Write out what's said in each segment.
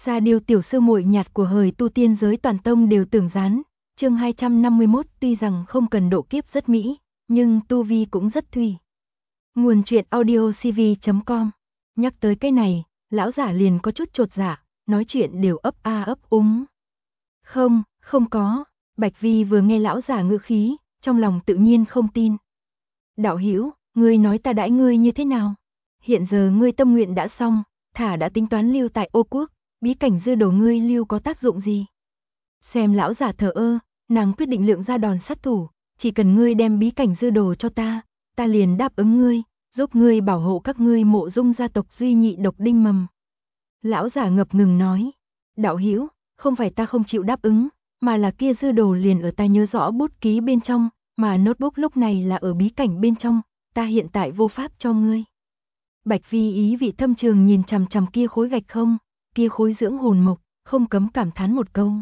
Sa Điêu tiểu sư muội nhạt của hời tu tiên giới toàn tông đều tưởng gián. Chương 251 tuy rằng không cần độ kiếp rất mỹ, nhưng tu vi cũng rất thủy. Nguồn truyện audio cv.com. Nhắc tới cái này, lão giả liền có chút chột dạ, nói chuyện đều ấp a ấp úng. Không có. Bạch Vi vừa nghe lão giả ngữ khí, trong lòng tự nhiên không tin. Đạo hữu, ngươi nói ta đãi ngươi như thế nào? Hiện giờ ngươi tâm nguyện đã xong, thả đã tính toán lưu tại Ô Quốc, bí cảnh dư đồ ngươi lưu có tác dụng gì? Xem lão giả thờ ơ, nàng quyết định lượng ra đòn sát thủ, chỉ cần ngươi đem bí cảnh dư đồ cho ta liền đáp ứng ngươi, giúp ngươi bảo hộ các ngươi Mộ Dung gia tộc duy nhị độc đinh mầm. Lão giả ngập ngừng nói, đạo hữu, không phải ta không chịu đáp ứng, mà là kia dư đồ liền ở ta nhớ rõ bút ký bên trong, mà notebook lúc này là ở bí cảnh bên trong, ta hiện tại vô pháp cho ngươi. Bạch Vi ý vị thâm trường nhìn chằm chằm kia khối gạch không, kia khối dưỡng hồn mộc, không cấm cảm thán một câu.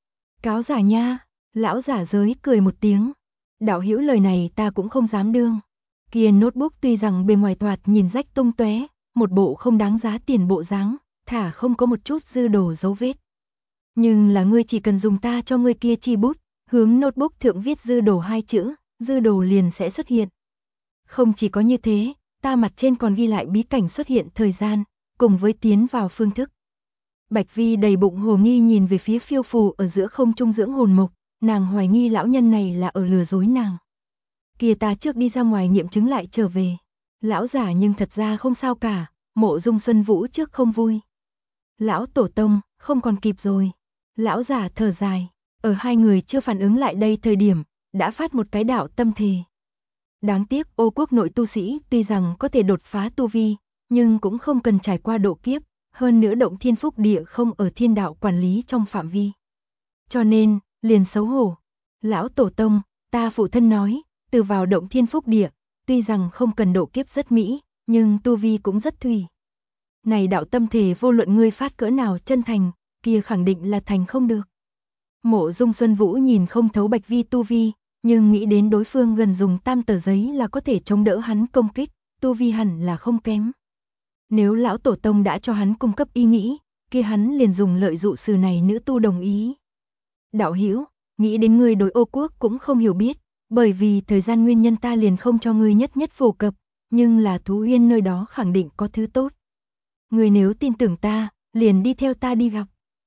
Cáo giả nha, lão giả giới cười một tiếng. Đạo hữu lời này ta cũng không dám đương. Kia notebook tuy rằng bề ngoài thoạt nhìn rách tung tóe, một bộ không đáng giá tiền bộ dáng, thả không có một chút dư đồ dấu vết. Nhưng là ngươi chỉ cần dùng ta cho ngươi kia chi bút, hướng notebook thượng viết dư đồ 2 chữ, dư đồ liền sẽ xuất hiện. Không chỉ có như thế, ta mặt trên còn ghi lại bí cảnh xuất hiện thời gian, cùng với tiến vào phương thức. Bạch Vi đầy bụng hồ nghi nhìn về phía phiêu phù ở giữa không trung dưỡng hồn mộc, nàng hoài nghi lão nhân này là ở lừa dối nàng. Kìa ta trước đi ra ngoài nghiệm chứng lại trở về. Lão giả nhưng thật ra không sao cả, Mộ Dung Xuân Vũ trước không vui. Lão tổ tông, không còn kịp rồi. Lão giả thở dài, ở hai người chưa phản ứng lại đây thời điểm, đã phát một cái đạo tâm thề. Đáng tiếc Ô Quốc nội tu sĩ tuy rằng có thể đột phá tu vi, nhưng cũng không cần trải qua độ kiếp, hơn nữa động thiên phúc địa không ở thiên đạo quản lý trong phạm vi. Cho nên, liền xấu hổ. Lão tổ tông, ta phụ thân nói, từ vào động thiên phúc địa, tuy rằng không cần độ kiếp rất mỹ, nhưng tu vi cũng rất thủy. Này đạo tâm thể vô luận ngươi phát cỡ nào chân thành, kia khẳng định là thành không được. Mộ Dung Xuân Vũ nhìn không thấu Bạch Vi tu vi, nhưng nghĩ đến đối phương gần dùng tam tờ giấy là có thể chống đỡ hắn công kích, tu vi hẳn là không kém. Nếu lão tổ tông đã cho hắn cung cấp ý nghĩ, kia hắn liền dùng lợi dụ sự này nữ tu đồng ý. Đạo hữu, nghĩ đến ngươi đối Ô Quốc cũng không hiểu biết, bởi vì thời gian nguyên nhân ta liền không cho ngươi nhất phổ cập, nhưng là Thú Uyên nơi đó khẳng định có thứ tốt. Ngươi nếu tin tưởng ta, liền đi theo ta đi gặp.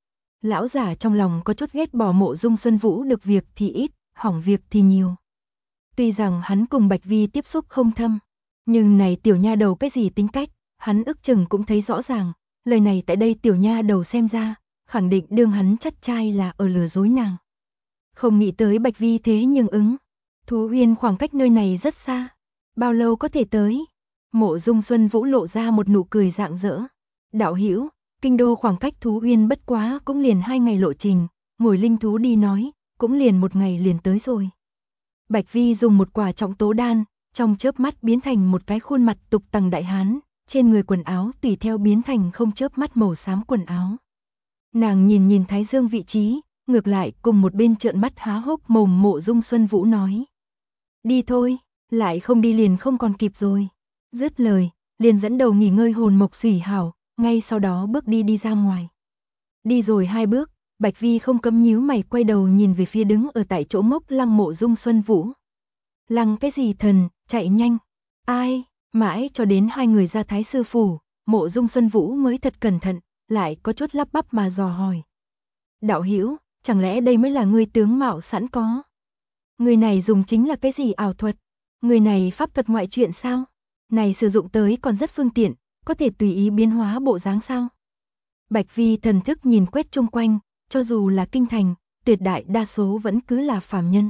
Lão giả trong lòng có chút ghét bỏ Mộ Dung Xuân Vũ được việc thì ít, hỏng việc thì nhiều. Tuy rằng hắn cùng Bạch Vi tiếp xúc không thâm, nhưng này tiểu nha đầu cái gì tính cách, hắn ức chừng cũng thấy rõ ràng, lời này tại đây tiểu nha đầu xem ra, khẳng định đương hắn chắc trai là ở lừa dối nàng. Không nghĩ tới Bạch Vi thế nhưng ứng. Thú Uyên khoảng cách nơi này rất xa, bao lâu có thể tới? Mộ Dung Xuân Vũ lộ ra một nụ cười rạng rỡ. Đạo hữu, kinh đô khoảng cách Thú Uyên bất quá cũng liền 2 ngày lộ trình, ngồi linh thú đi nói, cũng liền 1 ngày liền tới rồi. Bạch Vi dùng một quả trọng tố đan, trong chớp mắt biến thành một cái khuôn mặt tục tằng đại hán, trên người quần áo tùy theo biến thành không chớp mắt màu xám quần áo. Nàng nhìn Thái Dương vị trí, ngược lại cùng một bên trợn mắt há hốc mồm Mộ Dung Xuân Vũ nói. Đi thôi, lại không đi liền không còn kịp rồi. Dứt lời, liền dẫn đầu nghỉ ngơi hồn mộc xủy hảo, ngay sau đó bước đi ra ngoài. Đi rồi 2 bước, Bạch Vi không cấm nhíu mày quay đầu nhìn về phía đứng ở tại chỗ Mốc Lăng Mộ Dung Xuân Vũ. Lăng cái gì thần, chạy nhanh. Ai, mãi cho đến 2 người ra Thái sư phủ, Mộ Dung Xuân Vũ mới thật cẩn thận, lại có chút lắp bắp mà dò hỏi. Đạo hữu, chẳng lẽ đây mới là ngươi tướng mạo sẵn có? Người này dùng chính là cái gì ảo thuật? Người này pháp thuật ngoại truyện sao? Này sử dụng tới còn rất phương tiện, có thể tùy ý biến hóa bộ dáng sao? Bạch Vi thần thức nhìn quét chung quanh, cho dù là kinh thành, tuyệt đại đa số vẫn cứ là phàm nhân.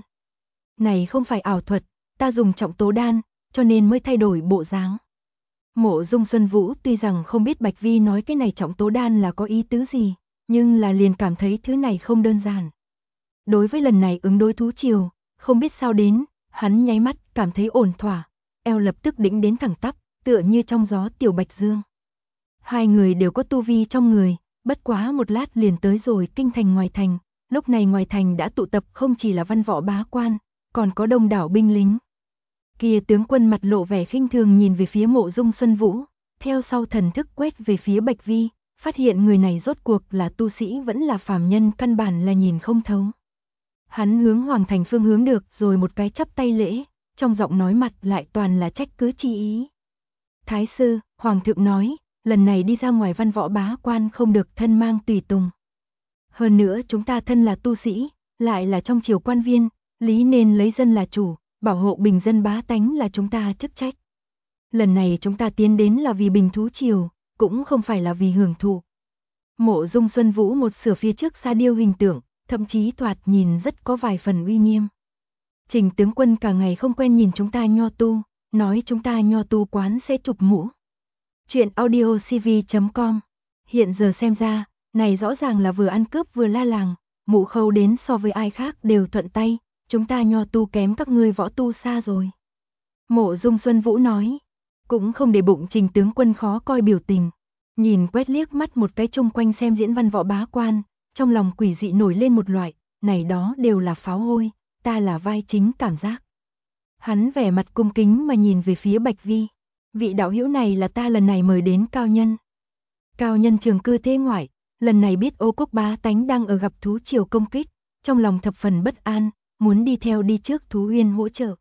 Này không phải ảo thuật, ta dùng trọng tố đan, cho nên mới thay đổi bộ dáng. Mộ Dung Xuân Vũ tuy rằng không biết Bạch Vi nói cái này trọng tố đan là có ý tứ gì, nhưng là liền cảm thấy thứ này không đơn giản. Đối với lần này ứng đối thú triều, không biết sao đến, hắn nháy mắt cảm thấy ổn thỏa, eo lập tức đĩnh đến thẳng tắp, tựa như trong gió tiểu bạch dương. 2 người đều có tu vi trong người, bất quá một lát liền tới rồi kinh thành ngoài thành, lúc này ngoài thành đã tụ tập không chỉ là văn võ bá quan, còn có đông đảo binh lính. Kia tướng quân mặt lộ vẻ khinh thường nhìn về phía Mộ Dung Xuân Vũ, theo sau thần thức quét về phía Bạch Vi, phát hiện người này rốt cuộc là tu sĩ vẫn là phàm nhân căn bản là nhìn không thấu. Hắn hướng Hoàng Thành phương hướng được rồi một cái chắp tay lễ, trong giọng nói mặt lại toàn là trách cứ chi ý. Thái sư, Hoàng thượng nói, lần này đi ra ngoài văn võ bá quan không được thân mang tùy tùng. Hơn nữa chúng ta thân là tu sĩ, lại là trong triều quan viên, lý nên lấy dân là chủ, bảo hộ bình dân bá tánh là chúng ta chức trách. Lần này chúng ta tiến đến là vì bình thú triều, cũng không phải là vì hưởng thụ. Mộ Dung Xuân Vũ một sửa phía trước xa điêu hình tượng, thậm chí thoạt nhìn rất có vài phần uy nghiêm. Trình tướng quân cả ngày không quen nhìn chúng ta nho tu, nói chúng ta nho tu quán sẽ chụp mũ. Chuyện audiocv.com. Hiện giờ xem ra, này rõ ràng là vừa ăn cướp vừa la làng, Mụ Khâu đến so với ai khác đều thuận tay, chúng ta nho tu kém các ngươi võ tu xa rồi. Mộ Dung Xuân Vũ nói, cũng không để bụng Trình tướng quân khó coi biểu tình, nhìn quét liếc mắt một cái chung quanh xem diễn văn võ bá quan, trong lòng quỷ dị nổi lên một loại, này đó đều là pháo hôi, ta là vai chính cảm giác. Hắn vẻ mặt cung kính mà nhìn về phía Bạch Vi, vị đạo hữu này là ta lần này mời đến cao nhân. Cao nhân trường cư thế ngoại, lần này biết Ô Quốc bá tánh đang ở gặp thú triều công kích, trong lòng thập phần bất an, muốn đi theo đi trước Thú Uyên hỗ trợ.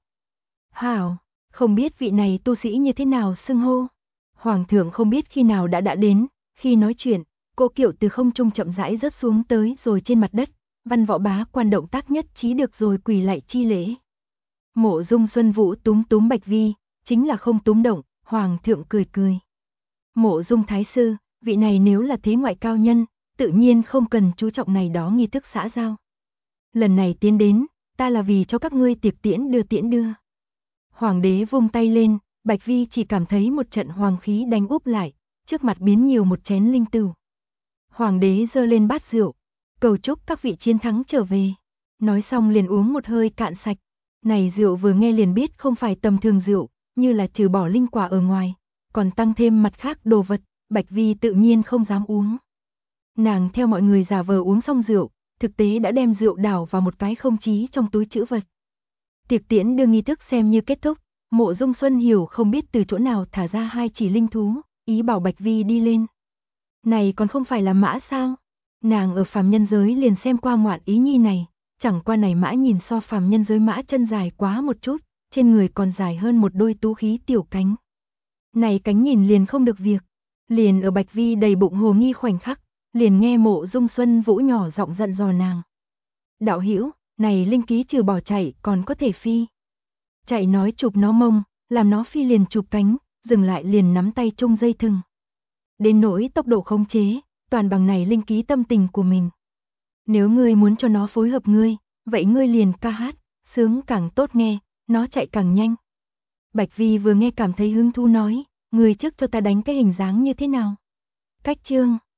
Hảo, không biết vị này tu sĩ như thế nào xưng hô. Hoàng thượng không biết khi nào đã đến, khi nói chuyện, cỗ kiệu từ không trung chậm rãi rớt xuống tới rồi trên mặt đất, văn võ bá quan động tác nhất trí được rồi quỳ lạy chi lễ. Mộ Dung Xuân Vũ túm túm Bạch Vi, chính là không túm động, Hoàng thượng cười cười. Mộ Dung Thái sư, vị này nếu là thế ngoại cao nhân, tự nhiên không cần chú trọng này đó nghi thức xã giao. Lần này tiến đến, ta là vì cho các ngươi tiệc tiễn đưa. Hoàng đế vung tay lên, Bạch Vi chỉ cảm thấy một trận hoàng khí đánh úp lại, trước mặt biến nhiều một chén linh tửu. Hoàng đế giơ lên bát rượu, cầu chúc các vị chiến thắng trở về. Nói xong liền uống một hơi cạn sạch. Này rượu vừa nghe liền biết không phải tầm thường rượu, như là trừ bỏ linh quả ở ngoài, còn tăng thêm mặt khác đồ vật, Bạch Vi tự nhiên không dám uống. Nàng theo mọi người giả vờ uống xong rượu, thực tế đã đem rượu đảo vào một cái không chí trong túi trữ vật. Tiệc tiễn đưa nghi thức xem như kết thúc, Mộ Dung Xuân Hiểu không biết từ chỗ nào thả ra hai chỉ linh thú, ý bảo Bạch Vi đi lên. Này còn không phải là mã sao? Nàng ở phàm nhân giới liền xem qua ngoạn ý nhi này, chẳng qua này mã nhìn so phàm nhân giới mã chân dài quá một chút, trên người còn dài hơn một đôi tú khí tiểu cánh. Này cánh nhìn liền không được việc, liền ở Bạch Vi đầy bụng hồ nghi khoảnh khắc, liền nghe Mộ Dung Xuân Vũ nhỏ giọng giận dò nàng. Đạo hữu, này linh ký trừ bỏ chạy còn có thể phi. Chạy nói chụp nó mông, làm nó phi liền chụp cánh, dừng lại liền nắm tay chung dây thừng. Đến nỗi tốc độ khống chế, toàn bằng này linh ký tâm tình của mình. Nếu ngươi muốn cho nó phối hợp ngươi, vậy ngươi liền ca hát, sướng càng tốt nghe, nó chạy càng nhanh. Bạch Vi vừa nghe cảm thấy hứng thú nói, ngươi trước cho ta đánh cái hình dáng như thế nào. Cách chương